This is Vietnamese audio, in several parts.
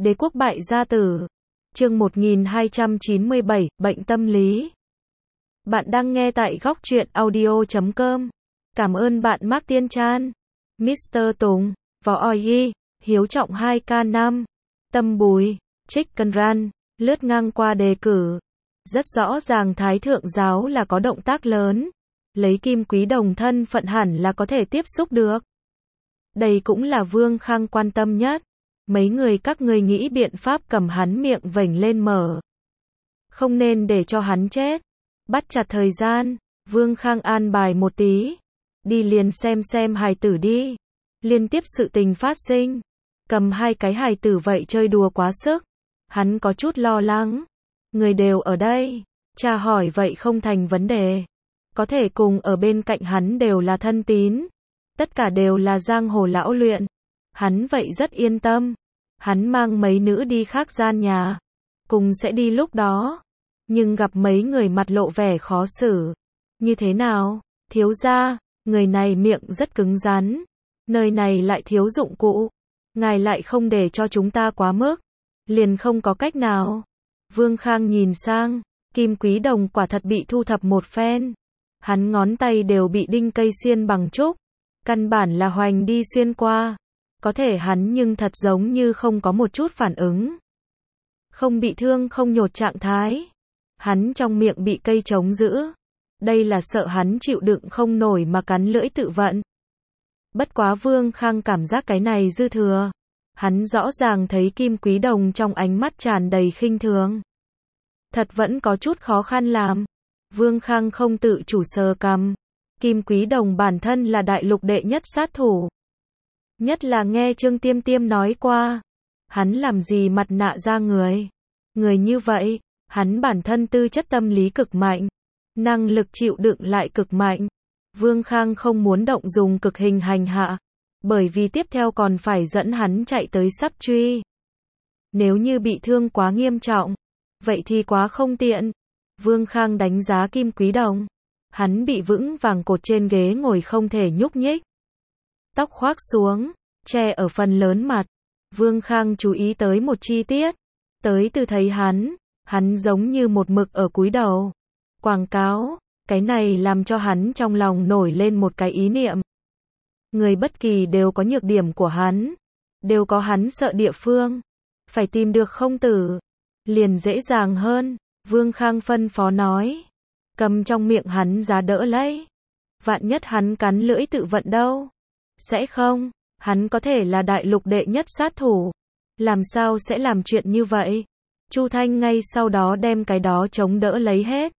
Đế quốc bại gia tử. Chương 1297, bệnh tâm lý. Bạn đang nghe tại góc truyện audio.com. Cảm ơn bạn Mark Tiên Chan, Mr. Tùng, Võ Oi, Hiếu Trọng 2K5, Tâm Bùi, Chicken Run, lướt ngang qua đề cử. Rất rõ ràng Thái Thượng Giáo là có động tác lớn. Lấy Kim Quý Đồng thân phận hẳn là có thể tiếp xúc được. Đây cũng là Vương Khang quan tâm nhất. Mấy người các ngươi nghĩ biện pháp cầm hắn miệng vểnh lên mở. Không nên để cho hắn chết. Bắt chặt thời gian, Vương Khang an bài một tí. Đi liền xem hài tử đi. Liên tiếp sự tình phát sinh. Cầm hai cái hài tử vậy chơi đùa quá sức. Hắn có chút lo lắng. Người đều ở đây. Cha hỏi vậy không thành vấn đề. Có thể cùng ở bên cạnh hắn đều là thân tín. Tất cả đều là giang hồ lão luyện. Hắn vậy rất yên tâm. Hắn mang mấy nữ đi khác gian nhà. Cùng sẽ đi lúc đó. Nhưng gặp mấy người mặt lộ vẻ khó xử. Như thế nào? Thiếu gia, người này miệng rất cứng rắn. Nơi này lại thiếu dụng cụ. Ngài lại không để cho chúng ta quá mức. Liền không có cách nào. Vương Khang nhìn sang. Kim Quý Đồng quả thật bị thu thập một phen. Hắn ngón tay đều bị đinh cây xiên bằng trúc. Căn bản là hoành đi xuyên qua. Có thể hắn nhưng thật giống như không có một chút phản ứng. Không bị thương không nhột trạng thái. Hắn trong miệng bị cây chống giữ. Đây là sợ hắn chịu đựng không nổi mà cắn lưỡi tự vận. Bất quá Vương Khang cảm giác cái này dư thừa. Hắn rõ ràng thấy Kim Quý Đồng trong ánh mắt tràn đầy khinh thường. Thật vẫn có chút khó khăn làm. Vương Khang không tự chủ sờ cằm. Kim Quý Đồng bản thân là đại lục đệ nhất sát thủ. Nhất là nghe Trương Tiêm Tiêm nói qua. Hắn làm gì mặt nạ ra người. Người như vậy, hắn bản thân tư chất tâm lý cực mạnh. Năng lực chịu đựng lại cực mạnh. Vương Khang không muốn động dùng cực hình hành hạ. Bởi vì tiếp theo còn phải dẫn hắn chạy tới sắp truy. Nếu như bị thương quá nghiêm trọng. Vậy thì quá không tiện. Vương Khang đánh giá Kim Quý Đồng. Hắn bị vững vàng cột trên ghế ngồi không thể nhúc nhích. Tóc khoác xuống, che ở phần lớn mặt. Vương Khang chú ý tới một chi tiết. Tới từ thấy hắn giống như một mực ở cúi đầu. Quảng cáo, cái này làm cho hắn trong lòng nổi lên một cái ý niệm. Người bất kỳ đều có nhược điểm của hắn. Đều có hắn sợ địa phương. Phải tìm được không tử. Liền dễ dàng hơn. Vương Khang phân phó nói. Cầm trong miệng hắn giá đỡ lấy. Vạn nhất hắn cắn lưỡi tự vận đâu. Sẽ không, hắn có thể là đại lục đệ nhất sát thủ. Làm sao sẽ làm chuyện như vậy? Chu Thanh ngay sau đó đem cái đó chống đỡ lấy hết.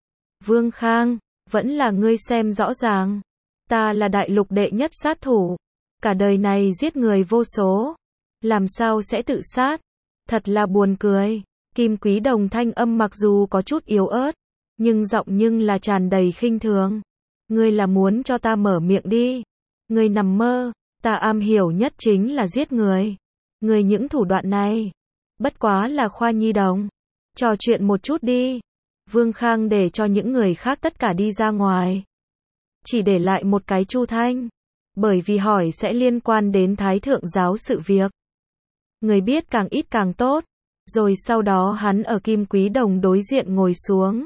Vương Khang, vẫn là ngươi xem rõ ràng. Ta là đại lục đệ nhất sát thủ. Cả đời này giết người vô số. Làm sao sẽ tự sát? Thật là buồn cười. Kim Quý Đồng thanh âm mặc dù có chút yếu ớt. Nhưng giọng nhưng là tràn đầy khinh thường. Ngươi là muốn cho ta mở miệng đi. Ngươi nằm mơ, ta am hiểu nhất chính là giết người. Ngươi những thủ đoạn này, bất quá là khoa nhi đồng. Trò chuyện một chút đi. Vương Khang để cho những người khác tất cả đi ra ngoài. Chỉ để lại một cái Chu Thanh. Bởi vì hỏi sẽ liên quan đến Thái Thượng Giáo sự việc. Người biết càng ít càng tốt. Rồi sau đó hắn ở Kim Quý Đồng đối diện ngồi xuống.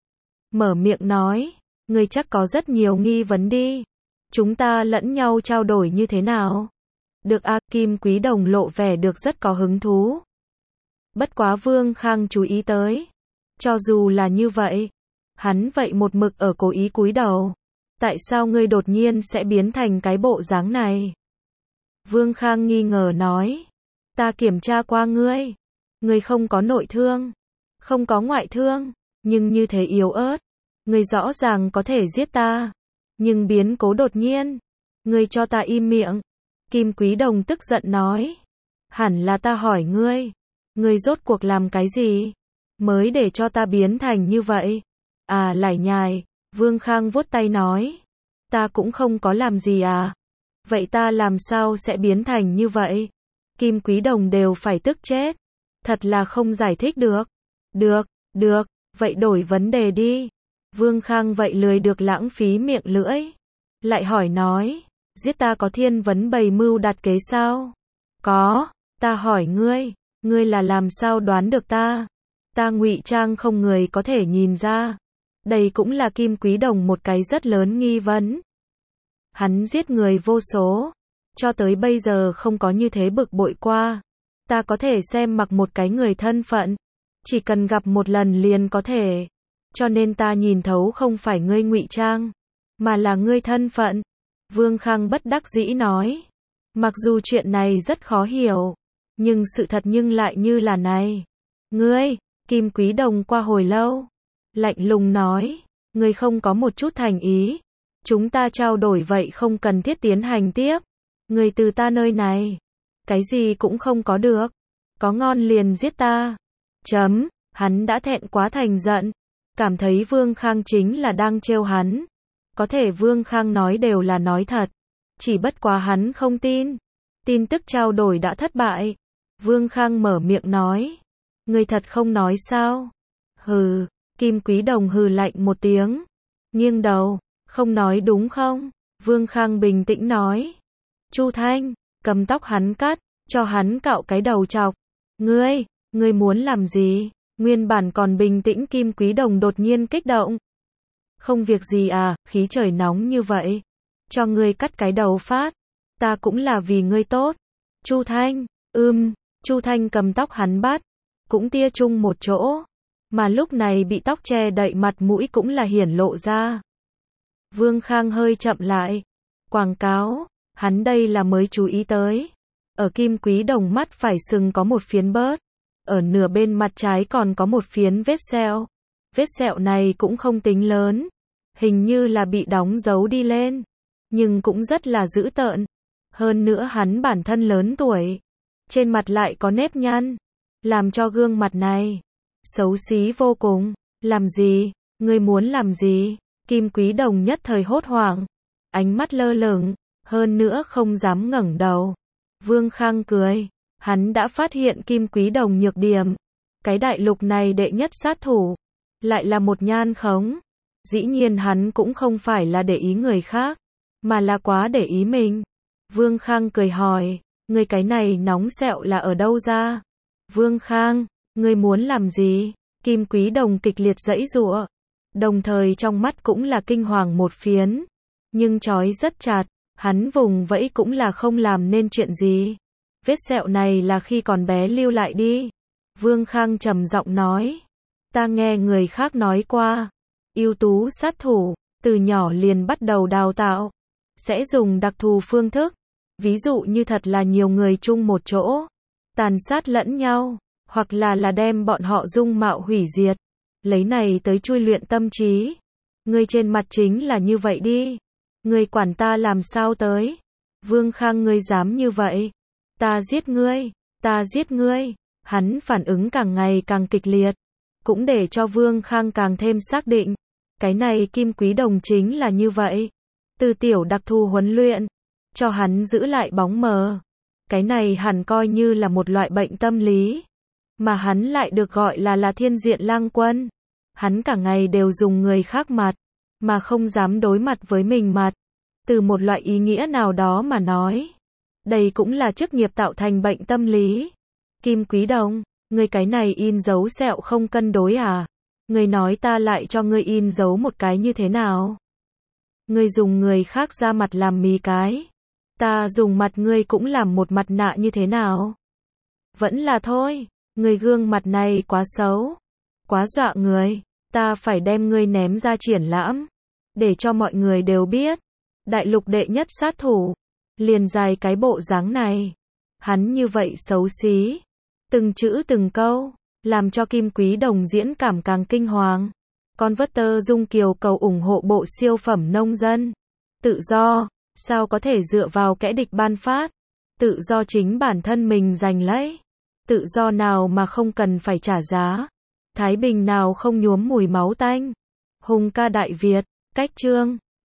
Mở miệng nói, ngươi chắc có rất nhiều nghi vấn đi. Chúng ta lẫn nhau trao đổi như thế nào? Được à, Kim Quý Đồng lộ vẻ được rất có hứng thú. Bất quá Vương Khang chú ý tới. Cho dù là như vậy, hắn vậy một mực ở cố ý cúi đầu. Tại sao ngươi đột nhiên sẽ biến thành cái bộ dáng này? Vương Khang nghi ngờ nói. Ta kiểm tra qua ngươi. Ngươi không có nội thương. Không có ngoại thương. Nhưng như thế yếu ớt. Ngươi rõ ràng có thể giết ta. Nhưng biến cố đột nhiên. Ngươi cho ta im miệng. Kim Quý Đồng tức giận nói. Hẳn là ta hỏi ngươi. Ngươi rốt cuộc làm cái gì? Mới để cho ta biến thành như vậy. À lải nhải. Vương Khang vuốt tay nói. Ta cũng không có làm gì à. Vậy ta làm sao sẽ biến thành như vậy? Kim Quý Đồng đều phải tức chết. Thật là không giải thích được. Được. Vậy đổi vấn đề đi. Vương Khang vậy lười được lãng phí miệng lưỡi. Lại hỏi nói. Giết ta có thiên vấn bày mưu đặt kế sao? Có. Ta hỏi ngươi. Ngươi là làm sao đoán được ta? Ta ngụy trang không người có thể nhìn ra. Đây cũng là Kim Quý Đồng một cái rất lớn nghi vấn. Hắn giết người vô số, cho tới bây giờ không có như thế bực bội qua. Ta có thể xem mặc một cái người thân phận, chỉ cần gặp một lần liền có thể. Cho nên ta nhìn thấu không phải ngươi ngụy trang, mà là ngươi thân phận. Vương Khang bất đắc dĩ nói. Mặc dù chuyện này rất khó hiểu, nhưng sự thật nhưng lại như là này. Ngươi, Kim Quý Đồng qua hồi lâu, lạnh lùng nói, ngươi không có một chút thành ý. Chúng ta trao đổi vậy không cần thiết tiến hành tiếp. Ngươi từ ta nơi này, cái gì cũng không có được. Có ngon liền giết ta. Hắn đã thẹn quá thành giận, cảm thấy Vương Khang chính là đang trêu hắn. Có thể Vương Khang nói đều là nói thật, chỉ bất quá hắn không tin. Tin tức trao đổi đã thất bại. Vương Khang mở miệng nói, ngươi thật không nói sao? Hừ, Kim Quý Đồng hừ lạnh một tiếng, nghiêng đầu, không nói đúng không? Vương Khang bình tĩnh nói. Chu Thanh, cầm tóc hắn cắt, cho hắn cạo cái đầu chọc. Ngươi muốn làm gì? Nguyên bản còn bình tĩnh Kim Quý Đồng đột nhiên kích động. Không việc gì à, khí trời nóng như vậy. Cho ngươi cắt cái đầu phát. Ta cũng là vì ngươi tốt. Chu Thanh, Chu Thanh cầm tóc hắn bắt, cũng tia chung một chỗ. Mà lúc này bị tóc che đậy mặt mũi cũng là hiển lộ ra. Vương Khang hơi chậm lại. Quảng cáo, hắn đây là mới chú ý tới. Ở Kim Quý Đồng mắt phải sừng có một phiến bớt. Ở nửa bên mặt trái còn có một phiến vết sẹo. Vết sẹo này cũng không tính lớn. Hình như là bị đóng dấu đi lên. Nhưng cũng rất là dữ tợn. Hơn nữa hắn bản thân lớn tuổi. Trên mặt lại có nếp nhăn. Làm cho gương mặt này xấu xí vô cùng. Làm gì? Ngươi muốn làm gì? Kim Quý Đồng nhất thời hốt hoảng. Ánh mắt lơ lửng. Hơn nữa không dám ngẩng đầu. Vương Khang cười. Hắn đã phát hiện Kim Quý Đồng nhược điểm. Cái đại lục này đệ nhất sát thủ. Lại là một nhan khống. Dĩ nhiên hắn cũng không phải là để ý người khác. Mà là quá để ý mình. Vương Khang cười hỏi. Ngươi cái này nóng sẹo là ở đâu ra? Vương Khang, ngươi muốn làm gì? Kim Quý Đồng kịch liệt giãy giụa. Đồng thời trong mắt cũng là kinh hoàng một phiến. Nhưng trói rất chặt. Hắn vùng vẫy cũng là không làm nên chuyện gì. Vết sẹo này là khi còn bé lưu lại đi. Vương Khang trầm giọng nói. Ta nghe người khác nói qua. Ưu tú sát thủ, từ nhỏ liền bắt đầu đào tạo. Sẽ dùng đặc thù phương thức. Ví dụ như thật là nhiều người chung một chỗ. Tàn sát lẫn nhau. Hoặc là đem bọn họ dung mạo hủy diệt. Lấy này tới chui luyện tâm trí. Ngươi trên mặt chính là như vậy đi. Ngươi quản ta làm sao tới? Vương Khang ngươi dám như vậy? Ta giết ngươi, ta giết ngươi. Hắn phản ứng càng ngày càng kịch liệt. Cũng để cho Vương Khang càng thêm xác định. Cái này Kim Quý Đồng chính là như vậy. Từ tiểu đặc thù huấn luyện. Cho hắn giữ lại bóng mờ. Cái này hẳn coi như là một loại bệnh tâm lý. Mà hắn lại được gọi là thiên diện lang quân. Hắn cả ngày đều dùng người khác mặt. Mà không dám đối mặt với mình mặt. Từ một loại ý nghĩa nào đó mà nói. Đây cũng là chức nghiệp tạo thành bệnh tâm lý. Kim Quý Đồng, ngươi cái này in dấu sẹo không cân đối à? Ngươi nói ta lại cho ngươi in dấu một cái như thế nào? Ngươi dùng người khác ra mặt làm mí cái. Ta dùng mặt ngươi cũng làm một mặt nạ như thế nào? Vẫn là thôi, ngươi gương mặt này quá xấu. Quá dọa người, ta phải đem ngươi ném ra triển lãm. Để cho mọi người đều biết. Đại lục đệ nhất sát thủ. Liền dài cái bộ dáng này. Hắn như vậy xấu xí. Từng chữ từng câu. Làm cho Kim Quý Đồng diễn cảm càng kinh hoàng. Con vớt tơ Dung Kiều cầu ủng hộ bộ siêu phẩm nông dân. Tự do. Sao có thể dựa vào kẻ địch ban phát. Tự do chính bản thân mình giành lấy. Tự do nào mà không cần phải trả giá. Thái bình nào không nhuốm mùi máu tanh. Hùng ca Đại Việt. Cách chương